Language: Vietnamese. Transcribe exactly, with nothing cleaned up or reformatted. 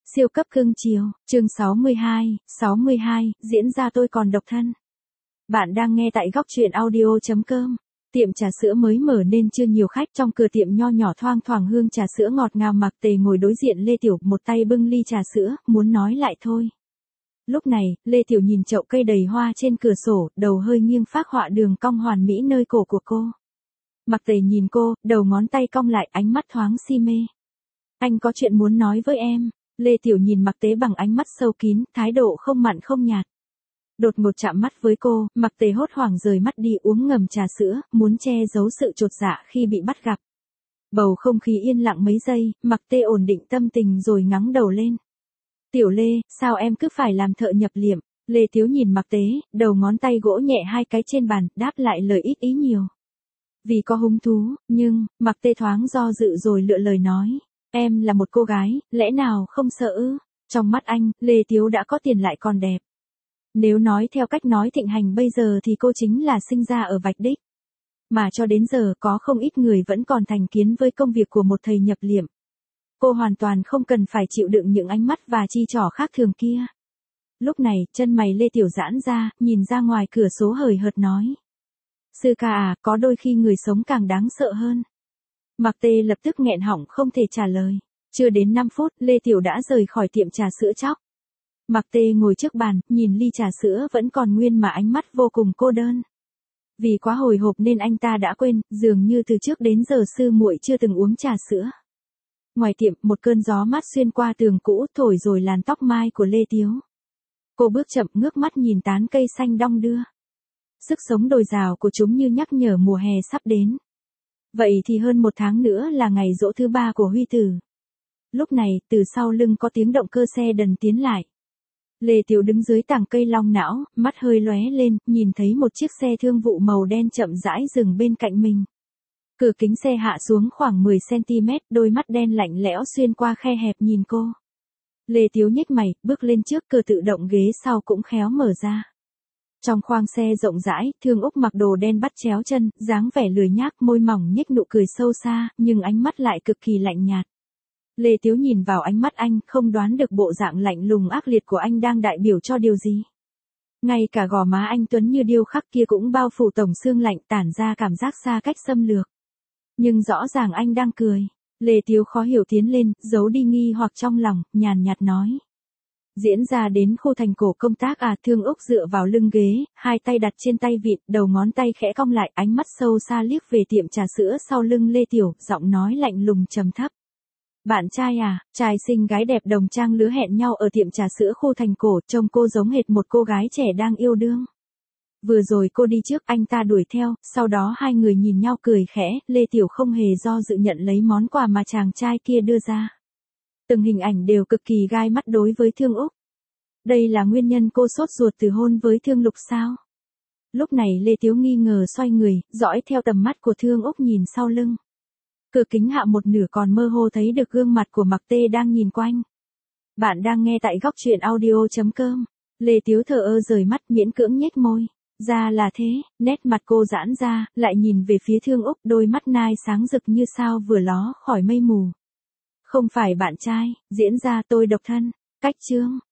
Siêu cấp cưng chiều, chương sáu mươi hai, sáu mươi hai, diễn ra tôi còn độc thân. Bạn đang nghe tại góc truyện audio chấm com. Tiệm trà sữa mới mở nên chưa nhiều khách, trong cửa tiệm nho nhỏ thoang thoảng hương trà sữa ngọt ngào. Mạc Tề ngồi đối diện Lê Tiểu, một tay bưng ly trà sữa, muốn nói lại thôi. Lúc này, Lê Tiểu nhìn chậu cây đầy hoa trên cửa sổ, đầu hơi nghiêng phác họa đường cong hoàn mỹ nơi cổ của cô. Mạc Tề nhìn cô, đầu ngón tay cong lại, ánh mắt thoáng si mê. Anh có chuyện muốn nói với em. Lê Tiểu nhìn Mạc Tế bằng ánh mắt sâu kín, thái độ không mặn không nhạt. Đột ngột chạm mắt với cô, Mạc Tế hốt hoảng rời mắt đi uống ngầm trà sữa, muốn che giấu sự chột dạ khi bị bắt gặp. Bầu không khí yên lặng mấy giây, Mạc Tế ổn định tâm tình rồi ngẩng đầu lên. Tiểu Lê, sao em cứ phải làm thợ nhập liệm? Lê Tiếu nhìn Mạc Tế, đầu ngón tay gỗ nhẹ hai cái trên bàn, đáp lại lời ít ý nhiều. Vì có hứng thú, nhưng, Mạc Tế thoáng do dự rồi lựa lời nói. Em là một cô gái, lẽ nào không sợ ư? Trong mắt anh, Lê Tiếu đã có tiền lại còn đẹp. Nếu nói theo cách nói thịnh hành bây giờ thì cô chính là sinh ra ở vạch đích. Mà cho đến giờ có không ít người vẫn còn thành kiến với công việc của một thầy nhập liệm. Cô hoàn toàn không cần phải chịu đựng những ánh mắt và chi trỏ khác thường kia. Lúc này, chân mày Lê Tiểu giãn ra, nhìn ra ngoài cửa sổ hời hợt nói. Sư ca à, có đôi khi người sống càng đáng sợ hơn. Mạc Tê lập tức nghẹn họng không thể trả lời. Chưa đến năm phút, Lê Tiểu đã rời khỏi tiệm trà sữa chóc. Mạc Tê ngồi trước bàn, nhìn ly trà sữa vẫn còn nguyên mà ánh mắt vô cùng cô đơn. Vì quá hồi hộp nên anh ta đã quên, dường như từ trước đến giờ sư muội chưa từng uống trà sữa. Ngoài tiệm, một cơn gió mát xuyên qua tường cũ thổi rồi làn tóc mai của Lê Tiếu. Cô bước chậm ngước mắt nhìn tán cây xanh đong đưa. Sức sống dồi dào của chúng như nhắc nhở mùa hè sắp đến. Vậy thì hơn một tháng nữa là ngày giỗ thứ ba của Huy Tử. Lúc này, từ sau lưng có tiếng động cơ xe đần tiến lại. Lê Tiểu đứng dưới tàng cây long não, mắt hơi lóe lên, nhìn thấy một chiếc xe thương vụ màu đen chậm rãi dừng bên cạnh mình. Cửa kính xe hạ xuống khoảng mười xăng ti mét, đôi mắt đen lạnh lẽo xuyên qua khe hẹp nhìn cô. Lê Tiểu nhếch mày, bước lên trước, cửa tự động ghế sau cũng khéo mở ra. Trong khoang xe rộng rãi, Thương Úc mặc đồ đen bắt chéo chân, dáng vẻ lười nhác, môi mỏng nhếch nụ cười sâu xa, nhưng ánh mắt lại cực kỳ lạnh nhạt. Lê Tiếu nhìn vào ánh mắt anh, không đoán được bộ dạng lạnh lùng ác liệt của anh đang đại biểu cho điều gì. Ngay cả gò má anh tuấn như điêu khắc kia cũng bao phủ tổng xương lạnh, tản ra cảm giác xa cách xâm lược. Nhưng rõ ràng anh đang cười. Lê Tiếu khó hiểu tiến lên, giấu đi nghi hoặc trong lòng, nhàn nhạt nói. Diễn ra đến khu thành cổ công tác à? Thương Úc dựa vào lưng ghế, hai tay đặt trên tay vịn, đầu ngón tay khẽ cong lại, ánh mắt sâu xa liếc về tiệm trà sữa sau lưng Lê Tiểu, giọng nói lạnh lùng trầm thấp. Bạn trai à? Trai xinh gái đẹp đồng trang lứa hẹn nhau ở tiệm trà sữa khu thành cổ, trông cô giống hệt một cô gái trẻ đang yêu đương. Vừa rồi cô đi trước, anh ta đuổi theo, sau đó hai người nhìn nhau cười khẽ, Lê Tiểu không hề do dự nhận lấy món quà mà chàng trai kia đưa ra. Từng hình ảnh đều cực kỳ gai mắt đối với Thương Úc. Đây là nguyên nhân cô sốt ruột từ hôn với Thương Lục sao? Lúc này Lê Tiếu nghi ngờ xoay người, dõi theo tầm mắt của Thương Úc nhìn sau lưng. Cửa kính hạ một nửa còn mơ hồ thấy được gương mặt của Mạc Tê đang nhìn quanh. Bạn đang nghe tại góc truyện audio chấm com. Lê Tiếu thờ ơ rời mắt miễn cưỡng nhếch môi. Ra là thế, nét mặt cô giãn ra, lại nhìn về phía Thương Úc, đôi mắt nai sáng rực như sao vừa ló khỏi mây mù. Không phải bạn trai, diễn ra tôi độc thân. Cách chương.